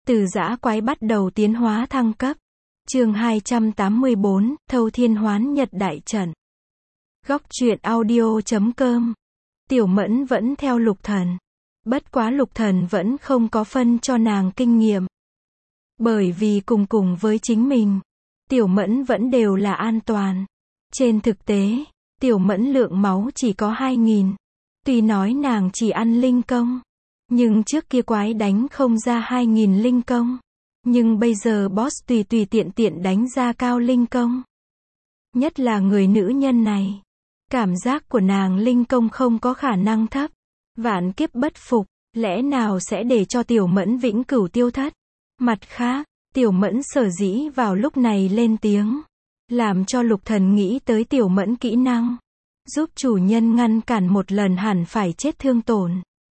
Từ dã quái bắt đầu tiến hóa thăng cấp. Chương 284, Thâu Thiên Hoán Nhật Đại Trận. Góc truyện audio.com. Tiểu Mẫn vẫn theo Lục Thần. Bất quá Lục Thần vẫn không có phân cho nàng kinh nghiệm. Bởi vì cùng với chính mình, Tiểu Mẫn vẫn đều là an toàn. Trên thực tế, Tiểu Mẫn lượng máu chỉ có 2.000. Tuy nói nàng chỉ ăn linh công, nhưng trước kia quái đánh không ra 2.000 linh công. Nhưng bây giờ boss tùy tiện đánh ra cao linh công. Nhất là người nữ nhân này. Cảm giác của nàng linh công không có khả năng thấp. Vạn kiếp bất phục, lẽ nào sẽ để cho Tiểu Mẫn vĩnh cửu tiêu thất. Mặt khác, Tiểu Mẫn sở dĩ vào lúc này lên tiếng, làm cho Lục Thần nghĩ tới Tiểu Mẫn kỹ năng, giúp chủ nhân ngăn cản một lần hẳn phải chết thương tổn.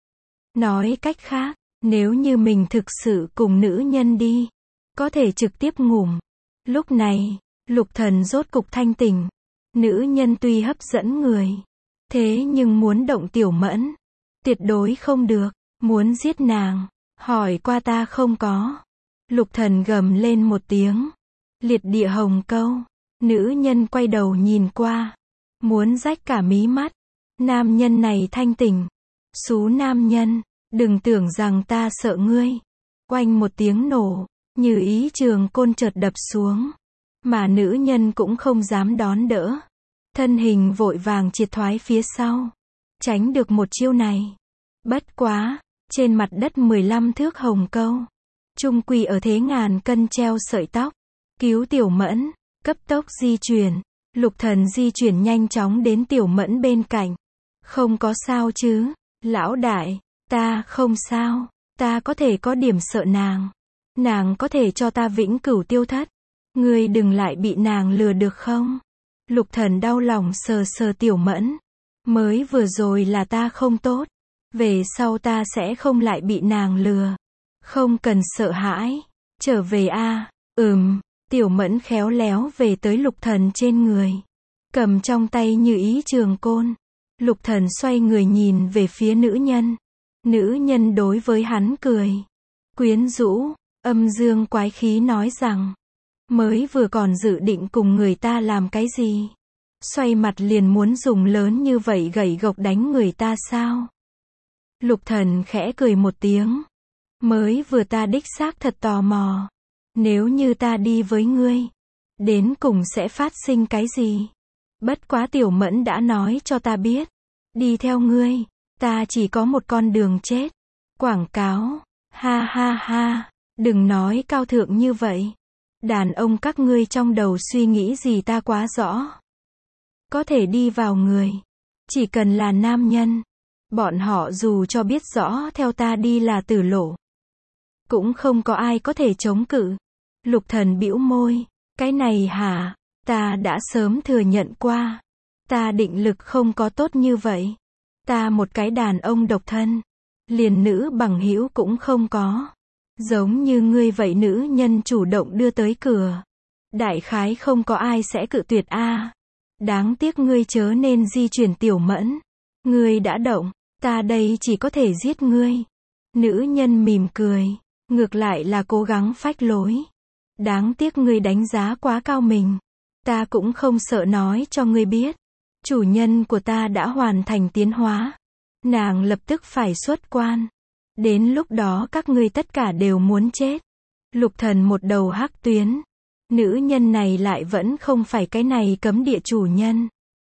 Nói cách khác, nếu như mình thực sự cùng nữ nhân đi, có thể trực tiếp ngủm. Lúc này, Lục Thần rốt cục thanh tỉnh. Nữ nhân tuy hấp dẫn người, thế nhưng muốn động Tiểu Mẫn, tuyệt đối không được. Muốn giết nàng, hỏi qua ta không có. Lục Thần gầm lên một tiếng. Liệt địa hồng câu. Nữ nhân quay đầu nhìn qua, muốn rách cả mí mắt. Nam nhân này thanh tỉnh. Xú nam nhân, đừng tưởng rằng ta sợ ngươi. Oanh một tiếng nổ, như ý trường côn chợt đập xuống. Mà nữ nhân cũng không dám đón đỡ. Thân hình vội vàng triệt thoái phía sau. Tránh được một chiêu này. Bất quá, trên mặt đất 15 thước hồng câu. Trung quy ở thế ngàn cân treo sợi tóc. Cứu Tiểu Mẫn, cấp tốc di chuyển. Lục Thần di chuyển nhanh chóng đến Tiểu Mẫn bên cạnh. Không có sao chứ, lão đại, ta không sao, ta có thể có điểm sợ nàng. Nàng có thể cho ta vĩnh cửu tiêu thất. Ngươi đừng lại bị nàng lừa được không? Lục Thần đau lòng sờ sờ Tiểu Mẫn. Mới vừa rồi là ta không tốt. Về sau ta sẽ không lại bị nàng lừa. Không cần sợ hãi. Trở về a. Tiểu Mẫn khéo léo về tới Lục Thần trên người. Cầm trong tay như ý trường côn. Lục Thần xoay người nhìn về phía nữ nhân. Nữ nhân đối với hắn cười. Quyến rũ, âm dương quái khí nói rằng. Mới vừa còn dự định cùng người ta làm cái gì? Xoay mặt liền muốn dùng lớn như vậy gậy gộc đánh người ta sao? Lục Thần khẽ cười một tiếng. Mới vừa ta đích xác thật tò mò. Nếu như ta đi với ngươi, đến cùng sẽ phát sinh cái gì? Bất quá Tiểu Mẫn đã nói cho ta biết. Đi theo ngươi, ta chỉ có một con đường chết. Quảng cáo. Ha ha ha. Đừng nói cao thượng như vậy. Đàn ông các ngươi trong đầu suy nghĩ gì ta quá rõ. Có thể đi vào người. Chỉ cần là nam nhân. Bọn họ dù cho biết rõ theo ta đi là tử lộ. Cũng không có ai có thể chống cự. Lục Thần bĩu môi. Cái này hả? Ta đã sớm thừa nhận qua. Ta định lực không có tốt như vậy. Ta một cái đàn ông độc thân. Liền nữ bằng hữu cũng không có. Giống như ngươi vậy nữ nhân chủ động đưa tới cửa. Đại khái không có ai sẽ cự tuyệt a. Đáng tiếc ngươi chớ nên di chuyển Tiểu Mẫn. Ngươi đã động, ta đây chỉ có thể giết ngươi. Nữ nhân mỉm cười. Ngược lại là cố gắng phách lối. Đáng tiếc ngươi đánh giá quá cao mình. Ta cũng không sợ nói cho ngươi biết. Chủ nhân của ta đã hoàn thành tiến hóa. Nàng lập tức phải xuất quan. Đến lúc đó các ngươi tất cả đều muốn chết. Lục Thần một đầu hắc tuyến. Nữ nhân này lại vẫn không phải cái này cấm địa chủ nhân.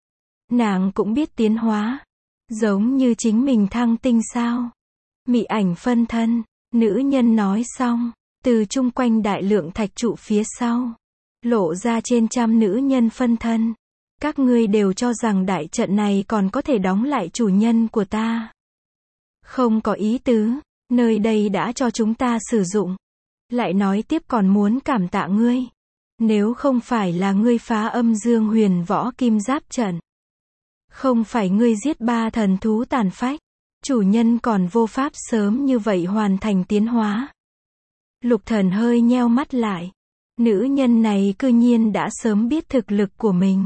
Nàng cũng biết tiến hóa. Giống như chính mình thăng tinh sao. Mị ảnh phân thân. Nữ nhân nói xong. Từ chung quanh đại lượng thạch trụ phía sau. Lộ ra trên trăm nữ nhân phân thân. Các ngươi đều cho rằng đại trận này còn có thể đóng lại chủ nhân của ta. Không có ý tứ. Nơi đây đã cho chúng ta sử dụng. Lại nói tiếp còn muốn cảm tạ ngươi. Nếu không phải là ngươi phá âm dương huyền võ kim giáp trận. Không phải ngươi giết 3 thần thú tàn phách. Chủ nhân còn vô pháp sớm như vậy hoàn thành tiến hóa. Lục Thần hơi nheo mắt lại. Nữ nhân này cư nhiên đã sớm biết thực lực của mình.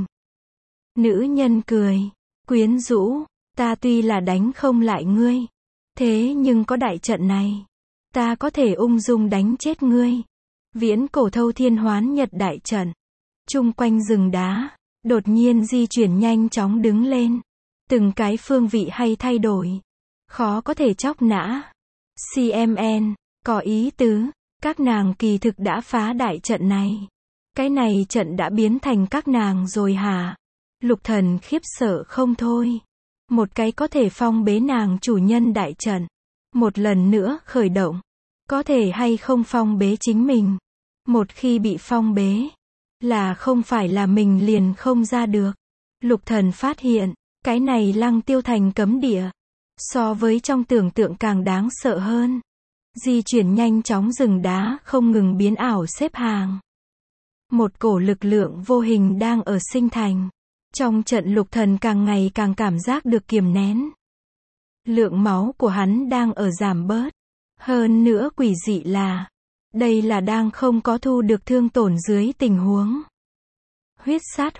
Nữ nhân cười. Quyến rũ. Ta tuy là đánh không lại ngươi. Thế nhưng có đại trận này. ta có thể ung dung đánh chết ngươi. Viễn cổ thâu thiên hoán nhật đại trận. Chung quanh rừng đá, đột nhiên di chuyển nhanh chóng đứng lên. Từng cái phương vị hay thay đổi. Khó có thể chóc nã. CMN, có ý tứ, các nàng kỳ thực đã phá đại trận này. Cái này trận đã biến thành các nàng rồi hả? Lục Thần khiếp sợ không thôi. Một cái có thể phong bế nàng chủ nhân đại trận. Một lần nữa khởi động. Có thể hay không phong bế chính mình. Một khi bị phong bế, là không phải là mình liền không ra được. Lục Thần phát hiện, cái này Lăng Tiêu thành cấm địa. So với trong tưởng tượng càng đáng sợ hơn. Di chuyển nhanh chóng rừng đá không ngừng biến ảo xếp hàng. Một cổ lực lượng vô hình đang ở sinh thành. Trong trận Lục Thần càng ngày càng cảm giác được kiềm nén. Lượng máu của hắn đang ở giảm bớt. Hơn nữa quỷ dị là, đây là đang không có thu được thương tổn dưới tình huống. Huyết sát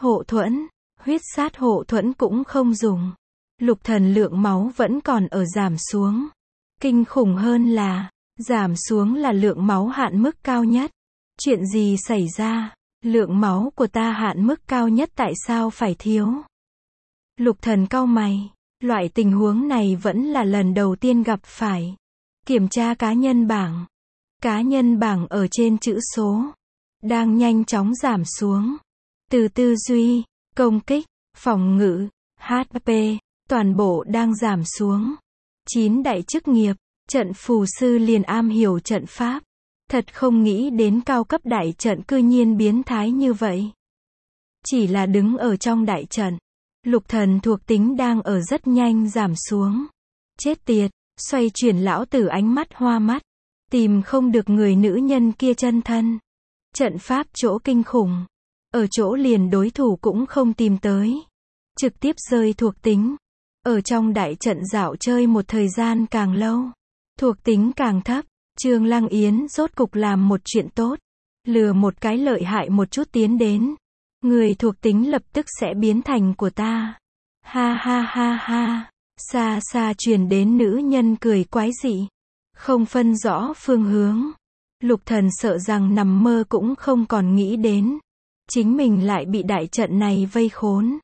hộ thuẫn cũng không dùng. Lục Thần lượng máu vẫn còn ở giảm xuống. Kinh khủng hơn là, giảm xuống là lượng máu hạn mức cao nhất. Chuyện gì xảy ra? Lượng máu của ta hạn mức cao nhất tại sao phải thiếu? Lục Thần cau mày. Loại tình huống này vẫn là lần đầu tiên gặp phải. Kiểm tra cá nhân bảng. Cá nhân bảng ở trên chữ số. Đang nhanh chóng giảm xuống. Từ tư duy, công kích, phòng ngự, HP, toàn bộ đang giảm xuống. 9 đại chức nghiệp, trận phù sư liền am hiểu trận pháp. Thật không nghĩ đến cao cấp đại trận cư nhiên biến thái như vậy. Chỉ là đứng ở trong đại trận. Lục Thần thuộc tính đang ở rất nhanh giảm xuống. Chết tiệt, xoay chuyển lão tử ánh mắt hoa mắt. Tìm không được người nữ nhân kia chân thân. Trận pháp chỗ kinh khủng. Ở chỗ liền đối thủ cũng không tìm tới. Trực tiếp rơi thuộc tính. Ở trong đại trận dạo chơi một thời gian càng lâu. Thuộc tính càng thấp. Trương Lăng Yến rốt cục làm một chuyện tốt. Lừa một cái lợi hại một chút tiến đến. Người thuộc tính lập tức sẽ biến thành của ta. Ha ha ha ha. Xa xa truyền đến nữ nhân cười quái dị. Không phân rõ phương hướng. Lục Thần sợ rằng nằm mơ cũng không còn nghĩ đến. Chính mình lại bị đại trận này vây khốn.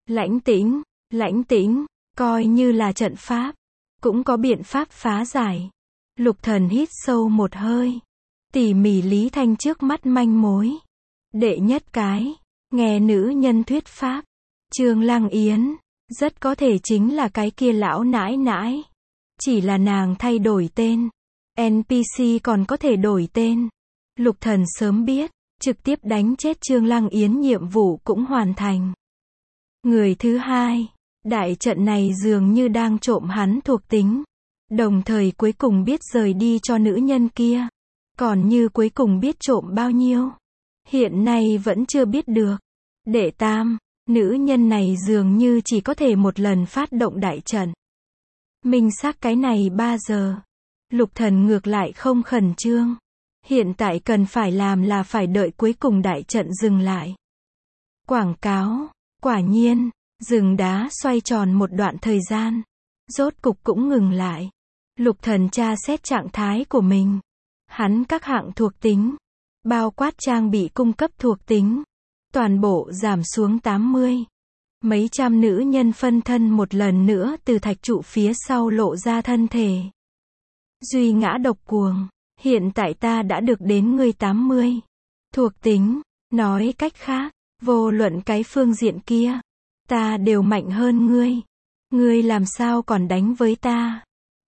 Lãnh tĩnh, coi như là trận pháp. Cũng có biện pháp phá giải. Lục Thần hít sâu một hơi. Tỉ mỉ lý thanh trước mắt manh mối. Đệ nhất cái. Nghe nữ nhân thuyết pháp. Trương Lăng Yến. Rất có thể chính là cái kia lão nãi nãi. Chỉ là nàng thay đổi tên. NPC còn có thể đổi tên. Lục Thần sớm biết. Trực tiếp đánh chết Trương Lăng Yến nhiệm vụ cũng hoàn thành. Người thứ hai. Đại trận này dường như đang trộm hắn thuộc tính. Đồng thời cuối cùng biết rời đi cho nữ nhân kia. Còn như cuối cùng biết trộm bao nhiêu. Hiện nay vẫn chưa biết được. Đệ tam. Nữ nhân này dường như chỉ có thể một lần phát động đại trận. Minh xác cái này 3 giờ. Lục Thần ngược lại không khẩn trương. Hiện tại cần phải làm là phải đợi cuối cùng đại trận dừng lại. Quảng cáo. Quả nhiên, rừng đá xoay tròn một đoạn thời gian. Rốt cục cũng ngừng lại. Lục Thần tra xét trạng thái của mình. Hắn các hạng thuộc tính. Bao quát trang bị cung cấp thuộc tính. Toàn bộ giảm xuống 80. Mấy trăm nữ nhân phân thân một lần nữa từ thạch trụ phía sau lộ ra thân thể. Duy ngã độc cuồng. Hiện tại ta đã được đến ngươi 80. Thuộc tính. Nói cách khác, vô luận cái phương diện kia. Ta đều mạnh hơn ngươi. Ngươi làm sao còn đánh với ta?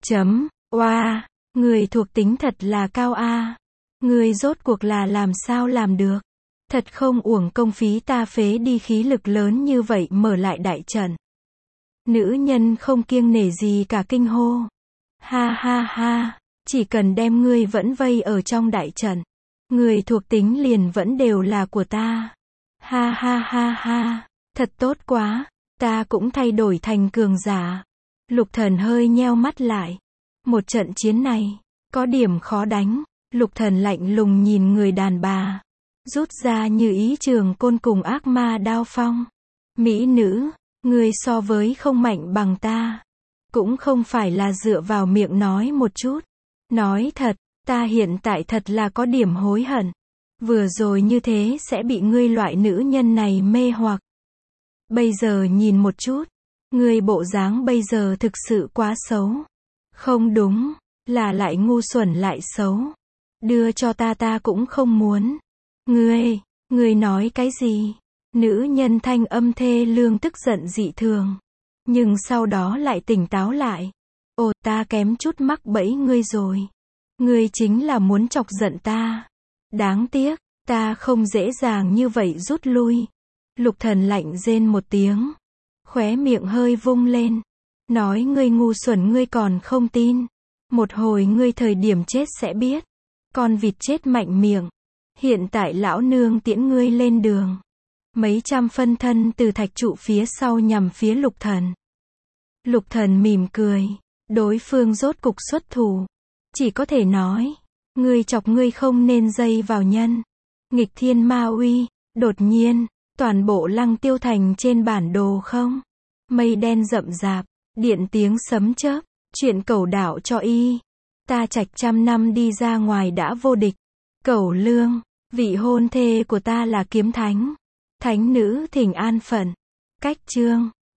Oa, người thuộc tính thật là cao a. Ngươi rốt cuộc là làm sao làm được? Thật không uổng công phí ta phế đi khí lực lớn như vậy mở lại đại trận. Nữ nhân không kiêng nể gì cả kinh hô. Ha ha ha, chỉ cần đem ngươi vẫn vây ở trong đại trận. Người thuộc tính liền vẫn đều là của ta. Ha ha ha ha, thật tốt quá, ta cũng thay đổi thành cường giả. Lục Thần hơi nheo mắt lại. Một trận chiến này, có điểm khó đánh. Lục Thần lạnh lùng nhìn người đàn bà. Rút ra như ý trường côn cùng ác ma đao phong. Mỹ nữ, ngươi so với không mạnh bằng ta. Cũng không phải là dựa vào miệng nói một chút. Nói thật, Ta hiện tại thật là có điểm hối hận. Vừa rồi như thế sẽ bị ngươi loại nữ nhân này mê hoặc. Bây giờ nhìn một chút. Ngươi bộ dáng bây giờ thực sự quá xấu. Không đúng, là lại ngu xuẩn lại xấu. Đưa cho ta cũng không muốn. Ngươi nói cái gì? Nữ nhân thanh âm thê lương tức giận dị thường. Nhưng sau đó lại tỉnh táo lại. Ồ, ta kém chút mắc bẫy ngươi rồi. Ngươi chính là muốn chọc giận ta. Đáng tiếc, ta không dễ dàng như vậy rút lui. Lục Thần lạnh rên một tiếng. Khóe miệng hơi vung lên. Nói ngươi ngu xuẩn ngươi còn không tin. Một hồi ngươi thời điểm chết sẽ biết. Con vịt chết mạnh miệng. Hiện tại lão nương tiễn ngươi lên đường. Mấy trăm phân thân từ thạch trụ phía sau nhằm phía Lục Thần. Lục Thần mỉm cười. Đối phương rốt cục xuất thủ. Chỉ có thể nói. Ngươi chọc ngươi không nên dây vào nhân. Nghịch thiên ma uy. Đột nhiên, toàn bộ Lăng Tiêu Thành trên bản đồ không. Mây đen rậm rạp. Điện tiếng sấm chớp. Chuyện Cẩu đạo cho y. Ta Trạch trăm năm đi ra ngoài đã vô địch. Cẩu Lương. Vị hôn thê của ta là kiếm thánh. Thánh nữ thỉnh an phận. Cách chương.